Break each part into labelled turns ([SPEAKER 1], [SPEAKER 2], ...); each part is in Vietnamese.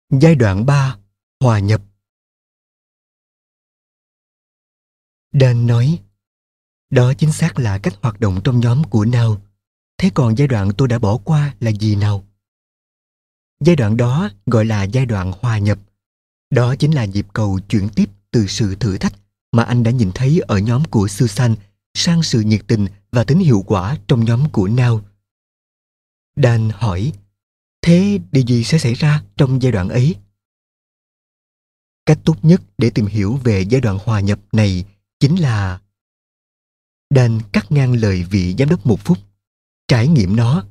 [SPEAKER 1] Giai đoạn 3: Hòa nhập. Dan nói, đó chính xác là cách hoạt động trong nhóm của Now. Thế còn giai đoạn tôi đã bỏ qua là gì nào? Giai đoạn đó gọi là giai đoạn hòa nhập. Đó chính là nhịp cầu chuyển tiếp từ sự thử thách mà anh đã nhìn thấy ở nhóm của Susan sang sự nhiệt tình và tính hiệu quả trong nhóm của Now. Dan hỏi, thế điều gì sẽ xảy ra trong giai đoạn ấy? Cách tốt nhất để tìm hiểu về giai đoạn hòa nhập này chính là... Dan cắt ngang lời vị giám đốc một phút. Trải nghiệm nó.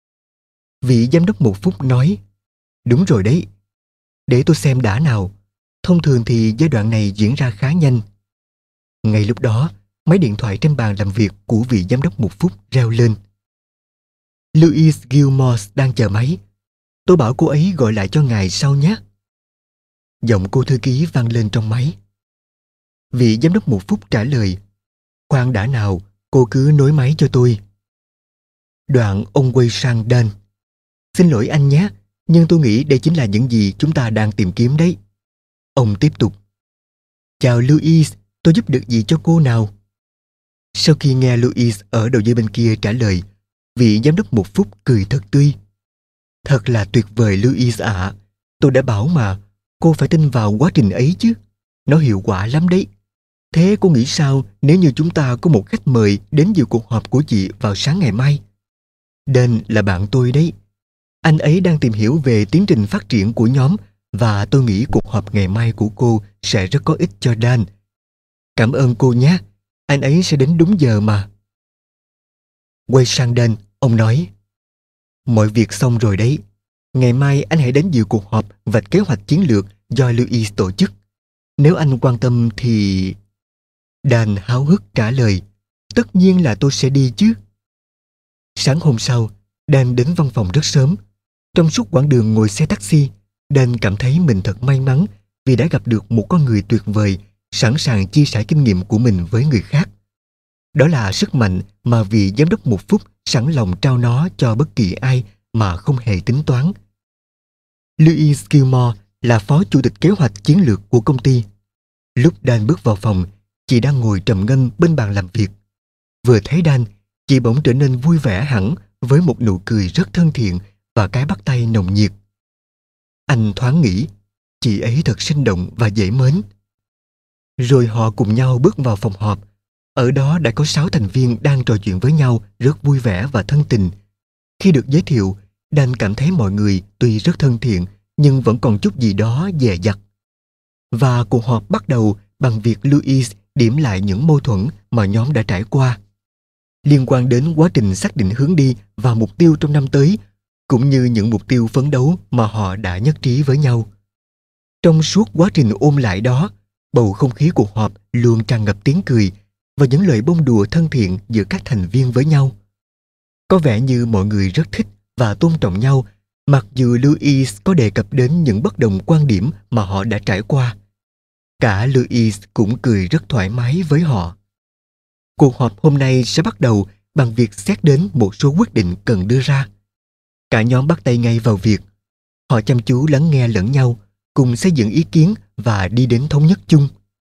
[SPEAKER 1] Vị giám đốc một phút nói, đúng rồi đấy. Để tôi xem đã nào. Thông thường thì giai đoạn này diễn ra khá nhanh. Ngay lúc đó, máy điện thoại trên bàn làm việc của vị giám đốc một phút reo lên. Louise Gilmore đang chờ máy. Tôi bảo cô ấy gọi lại cho ngài sau nhé. Giọng cô thư ký vang lên trong máy. Vị giám đốc một phút trả lời, khoan đã nào, cô cứ nối máy cho tôi. Đoạn ông quay sang Dan. Xin lỗi anh nhé, nhưng tôi nghĩ đây chính là những gì chúng ta đang tìm kiếm đấy. Ông tiếp tục. Chào Louise, tôi giúp được gì cho cô nào? Sau khi nghe Louise ở đầu dây bên kia trả lời, vị giám đốc một phút cười thật tươi. Thật là tuyệt vời Louise ạ. Tôi đã bảo mà, cô phải tin vào quá trình ấy chứ. Nó hiệu quả lắm đấy. Thế cô nghĩ sao nếu như chúng ta có một khách mời đến dự cuộc họp của chị vào sáng ngày mai? Dan là bạn tôi đấy. Anh ấy đang tìm hiểu về tiến trình phát triển của nhóm và tôi nghĩ cuộc họp ngày mai của cô sẽ rất có ích cho Dan. Cảm ơn cô nhé. Anh ấy sẽ đến đúng giờ mà. Quay sang Dan, ông nói, mọi việc xong rồi đấy. Ngày mai anh hãy đến dự cuộc họp vạch kế hoạch chiến lược do Louise tổ chức. Nếu anh quan tâm thì... Dan háo hức trả lời, tất nhiên là tôi sẽ đi chứ. Sáng hôm sau, Dan đến văn phòng rất sớm. Trong suốt quãng đường ngồi xe taxi, Dan cảm thấy mình thật may mắn vì đã gặp được một con người tuyệt vời, sẵn sàng chia sẻ kinh nghiệm của mình với người khác. Đó là sức mạnh mà vị giám đốc một phút sẵn lòng trao nó cho bất kỳ ai mà không hề tính toán. Louise Gilmore là phó chủ tịch kế hoạch chiến lược của công ty. Lúc Dan bước vào phòng, chị đang ngồi trầm ngâm bên bàn làm việc. Vừa thấy Dan, chị bỗng trở nên vui vẻ hẳn với một nụ cười rất thân thiện và cái bắt tay nồng nhiệt. Anh thoáng nghĩ, chị ấy thật sinh động và dễ mến. Rồi họ cùng nhau bước vào phòng họp. Ở đó đã có 6 thành viên đang trò chuyện với nhau rất vui vẻ và thân tình. Khi được giới thiệu, Dan cảm thấy mọi người tuy rất thân thiện nhưng vẫn còn chút gì đó dè dặt. Và cuộc họp bắt đầu bằng việc Louise điểm lại những mâu thuẫn mà nhóm đã trải qua, liên quan đến quá trình xác định hướng đi và mục tiêu trong năm tới, cũng như những mục tiêu phấn đấu mà họ đã nhất trí với nhau. Trong suốt quá trình ôn lại đó, bầu không khí cuộc họp luôn tràn ngập tiếng cười và những lời bông đùa thân thiện giữa các thành viên với nhau. Có vẻ như mọi người rất thích và tôn trọng nhau, mặc dù Louise có đề cập đến những bất đồng quan điểm mà họ đã trải qua. Cả Louise cũng cười rất thoải mái với họ. Cuộc họp hôm nay sẽ bắt đầu bằng việc xét đến một số quyết định cần đưa ra. Cả nhóm bắt tay ngay vào việc. Họ chăm chú lắng nghe lẫn nhau, cùng xây dựng ý kiến và đi đến thống nhất chung.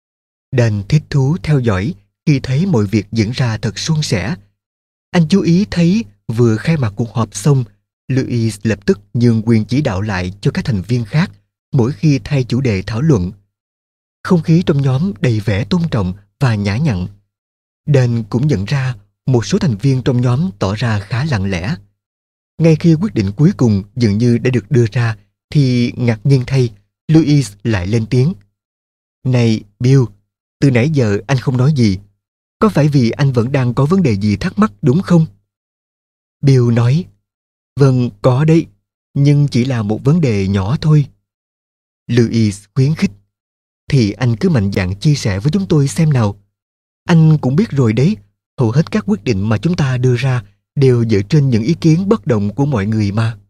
[SPEAKER 1] Dan thích thú theo dõi khi thấy mọi việc diễn ra thật suôn sẻ. Anh chú ý thấy vừa khai mạc cuộc họp xong, Louise lập tức nhường quyền chỉ đạo lại cho các thành viên khác mỗi khi thay chủ đề thảo luận. Không khí trong nhóm đầy vẻ tôn trọng và nhã nhặn. Dan cũng nhận ra một số thành viên trong nhóm tỏ ra khá lặng lẽ. Ngay khi quyết định cuối cùng dường như đã được đưa ra, thì ngạc nhiên thay, Louise lại lên tiếng. Này Bill, từ nãy giờ anh không nói gì. Có phải vì anh vẫn đang có vấn đề gì thắc mắc đúng không? Bill nói, vâng, có đấy, nhưng chỉ là một vấn đề nhỏ thôi. Louise khuyến khích, thì anh cứ mạnh dạn chia sẻ với chúng tôi xem nào. Anh cũng biết rồi đấy, hầu hết các quyết định mà chúng ta đưa ra đều dựa trên những ý kiến bất đồng của mọi người mà.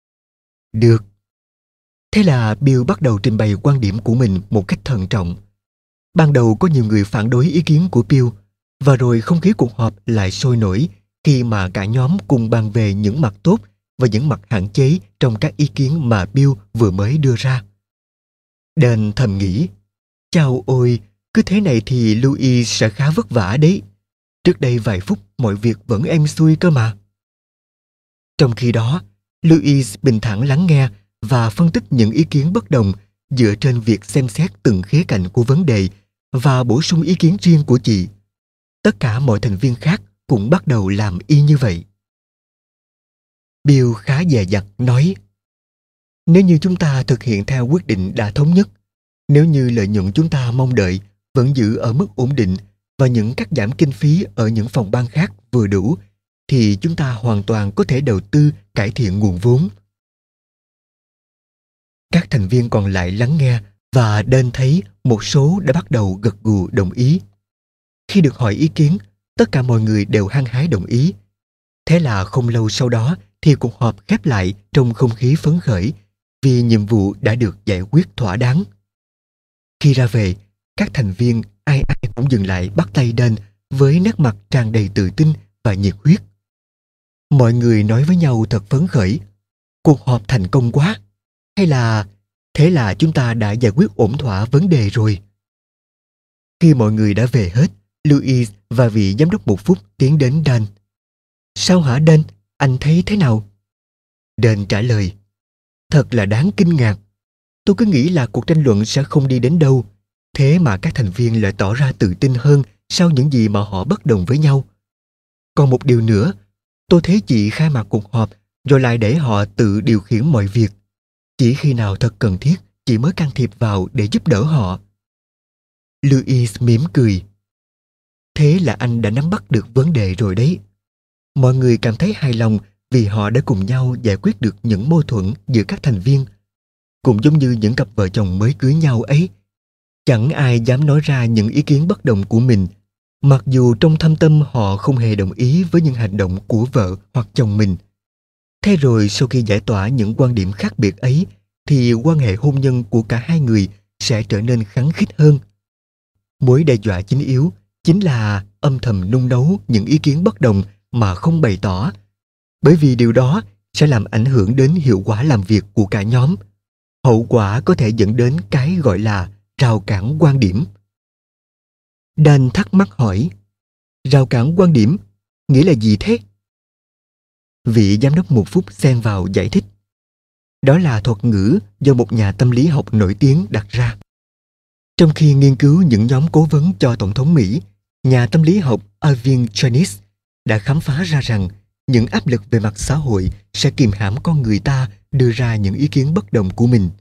[SPEAKER 1] Được. Thế là Bill bắt đầu trình bày quan điểm của mình một cách thận trọng. Ban đầu có nhiều người phản đối ý kiến của Bill, và rồi không khí cuộc họp lại sôi nổi khi mà cả nhóm cùng bàn về những mặt tốt và những mặt hạn chế trong các ý kiến mà Bill vừa mới đưa ra. Dan thầm nghĩ, chao ôi, cứ thế này thì Louis sẽ khá vất vả đấy. Trước đây vài phút mọi việc vẫn êm xuôi cơ mà. Trong khi đó, Louis bình thản lắng nghe và phân tích những ý kiến bất đồng dựa trên việc xem xét từng khía cạnh của vấn đề và bổ sung ý kiến riêng của chị. Tất cả mọi thành viên khác cũng bắt đầu làm y như vậy. Bill khá dè dặt nói, nếu như chúng ta thực hiện theo quyết định đã thống nhất, nếu như lợi nhuận chúng ta mong đợi vẫn giữ ở mức ổn định và những cắt giảm kinh phí ở những phòng ban khác vừa đủ, thì chúng ta hoàn toàn có thể đầu tư cải thiện nguồn vốn. Các thành viên còn lại lắng nghe và Dan thấy một số đã bắt đầu gật gù đồng ý. Khi được hỏi ý kiến, tất cả mọi người đều hăng hái đồng ý. Thế là không lâu sau đó thì cuộc họp khép lại trong không khí phấn khởi vì nhiệm vụ đã được giải quyết thỏa đáng. Khi ra về, các thành viên ai ai cũng dừng lại bắt tay Dan với nét mặt tràn đầy tự tin và nhiệt huyết. Mọi người nói với nhau thật phấn khởi. Cuộc họp thành công quá. Hay là thế là chúng ta đã giải quyết ổn thỏa vấn đề rồi. Khi mọi người đã về hết, Louis và vị giám đốc một phút tiến đến Dan. Sao hả Dan? Anh thấy thế nào? Dan trả lời, thật là đáng kinh ngạc. Tôi cứ nghĩ là cuộc tranh luận sẽ không đi đến đâu. Thế mà các thành viên lại tỏ ra tự tin hơn sau những gì mà họ bất đồng với nhau. Còn một điều nữa, tôi thấy chị khai mạc cuộc họp rồi lại để họ tự điều khiển mọi việc. Chỉ khi nào thật cần thiết, chị mới can thiệp vào để giúp đỡ họ. Louis mỉm cười. Thế là anh đã nắm bắt được vấn đề rồi đấy. Mọi người cảm thấy hài lòng vì họ đã cùng nhau giải quyết được những mâu thuẫn giữa các thành viên. Cũng giống như những cặp vợ chồng mới cưới nhau ấy. Chẳng ai dám nói ra những ý kiến bất đồng của mình, mặc dù trong thâm tâm họ không hề đồng ý với những hành động của vợ hoặc chồng mình. Thế rồi sau khi giải tỏa những quan điểm khác biệt ấy, thì quan hệ hôn nhân của cả hai người sẽ trở nên khăng khít hơn. Mối đe dọa chính yếu chính là âm thầm nung nấu những ý kiến bất đồng mà không bày tỏ, bởi vì điều đó sẽ làm ảnh hưởng đến hiệu quả làm việc của cả nhóm. Hậu quả có thể dẫn đến cái gọi là rào cản quan điểm. Dan thắc mắc hỏi, rào cản quan điểm nghĩa là gì thế? Vị giám đốc một phút xen vào giải thích. Đó là thuật ngữ do một nhà tâm lý học nổi tiếng đặt ra. Trong khi nghiên cứu những nhóm cố vấn cho Tổng thống Mỹ, nhà tâm lý học Irving Janis đã khám phá ra rằng những áp lực về mặt xã hội sẽ kìm hãm con người ta đưa ra những ý kiến bất đồng của mình.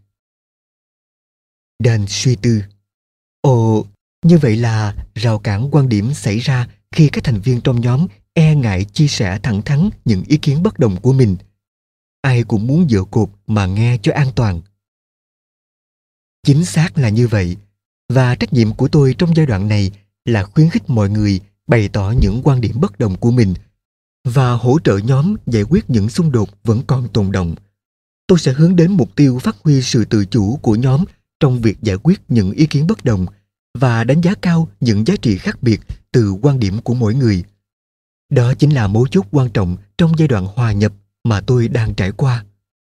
[SPEAKER 1] Dan suy tư. Ồ, như vậy là rào cản quan điểm xảy ra khi các thành viên trong nhóm e ngại chia sẻ thẳng thắn những ý kiến bất đồng của mình. Ai cũng muốn dựa cột mà nghe cho an toàn. Chính xác là như vậy, và trách nhiệm của tôi trong giai đoạn này là khuyến khích mọi người bày tỏ những quan điểm bất đồng của mình và hỗ trợ nhóm giải quyết những xung đột vẫn còn tồn đọng. Tôi sẽ hướng đến mục tiêu phát huy sự tự chủ của nhóm trong việc giải quyết những ý kiến bất đồng và đánh giá cao những giá trị khác biệt từ quan điểm của mỗi người. Đó chính là mấu chốt quan trọng trong giai đoạn hòa nhập mà tôi đang trải qua.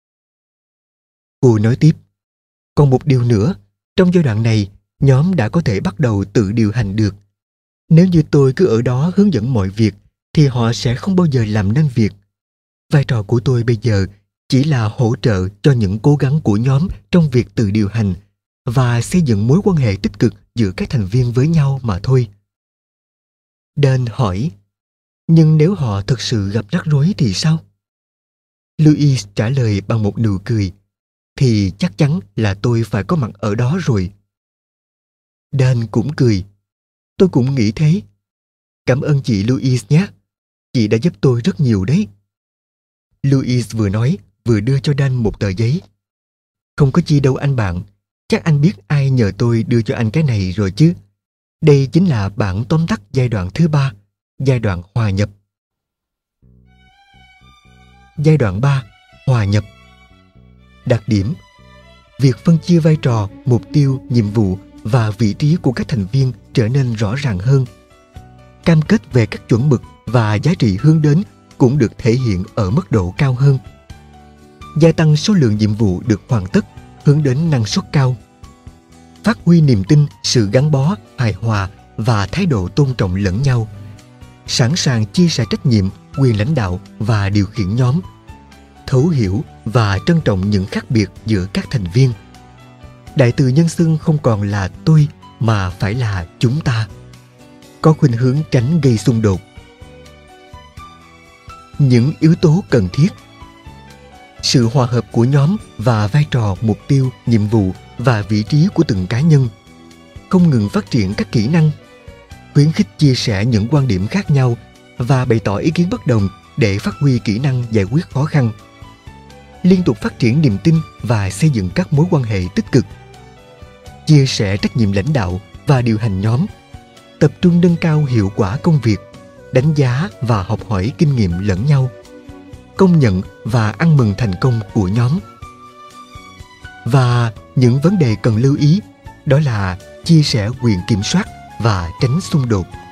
[SPEAKER 1] Cô nói tiếp, còn một điều nữa, trong giai đoạn này, nhóm đã có thể bắt đầu tự điều hành được. Nếu như tôi cứ ở đó hướng dẫn mọi việc, thì họ sẽ không bao giờ làm nên việc. Vai trò của tôi bây giờ chỉ là hỗ trợ cho những cố gắng của nhóm trong việc tự điều hành và xây dựng mối quan hệ tích cực giữa các thành viên với nhau mà thôi. Dan hỏi, nhưng nếu họ thực sự gặp rắc rối thì sao? Louis trả lời bằng một nụ cười, thì chắc chắn là tôi phải có mặt ở đó rồi. Dan cũng cười, tôi cũng nghĩ thế. Cảm ơn chị Louis nhé, chị đã giúp tôi rất nhiều đấy. Louis vừa nói vừa đưa cho Dan một tờ giấy. Không có chi đâu anh bạn, chắc anh biết ai nhờ tôi đưa cho anh cái này rồi chứ. Đây chính là bản tóm tắt giai đoạn thứ 3, giai đoạn hòa nhập. Giai đoạn 3, hòa nhập. Đặc điểm: việc phân chia vai trò, mục tiêu, nhiệm vụ và vị trí của các thành viên trở nên rõ ràng hơn. Cam kết về các chuẩn mực và giá trị hướng đến cũng được thể hiện ở mức độ cao hơn. gia tăng số lượng nhiệm vụ được hoàn tất, hướng đến năng suất cao. Phát huy niềm tin, sự gắn bó, hài hòa và thái độ tôn trọng lẫn nhau. Sẵn sàng chia sẻ trách nhiệm, quyền lãnh đạo và điều khiển nhóm. Thấu hiểu và trân trọng những khác biệt giữa các thành viên. Đại từ nhân xưng không còn là tôi mà phải là chúng ta. Có khuynh hướng tránh gây xung đột. Những yếu tố cần thiết: sự hòa hợp của nhóm và vai trò, mục tiêu, nhiệm vụ và vị trí của từng cá nhân. Không ngừng phát triển các kỹ năng. Khuyến khích chia sẻ những quan điểm khác nhau và bày tỏ ý kiến bất đồng để phát huy kỹ năng giải quyết khó khăn. Liên tục phát triển niềm tin và xây dựng các mối quan hệ tích cực. Chia sẻ trách nhiệm lãnh đạo và điều hành nhóm. Tập trung nâng cao hiệu quả công việc, đánh giá và học hỏi kinh nghiệm lẫn nhau. Công nhận và ăn mừng thành công của nhóm. Và những vấn đề cần lưu ý đó là chia sẻ quyền kiểm soát và tránh xung đột.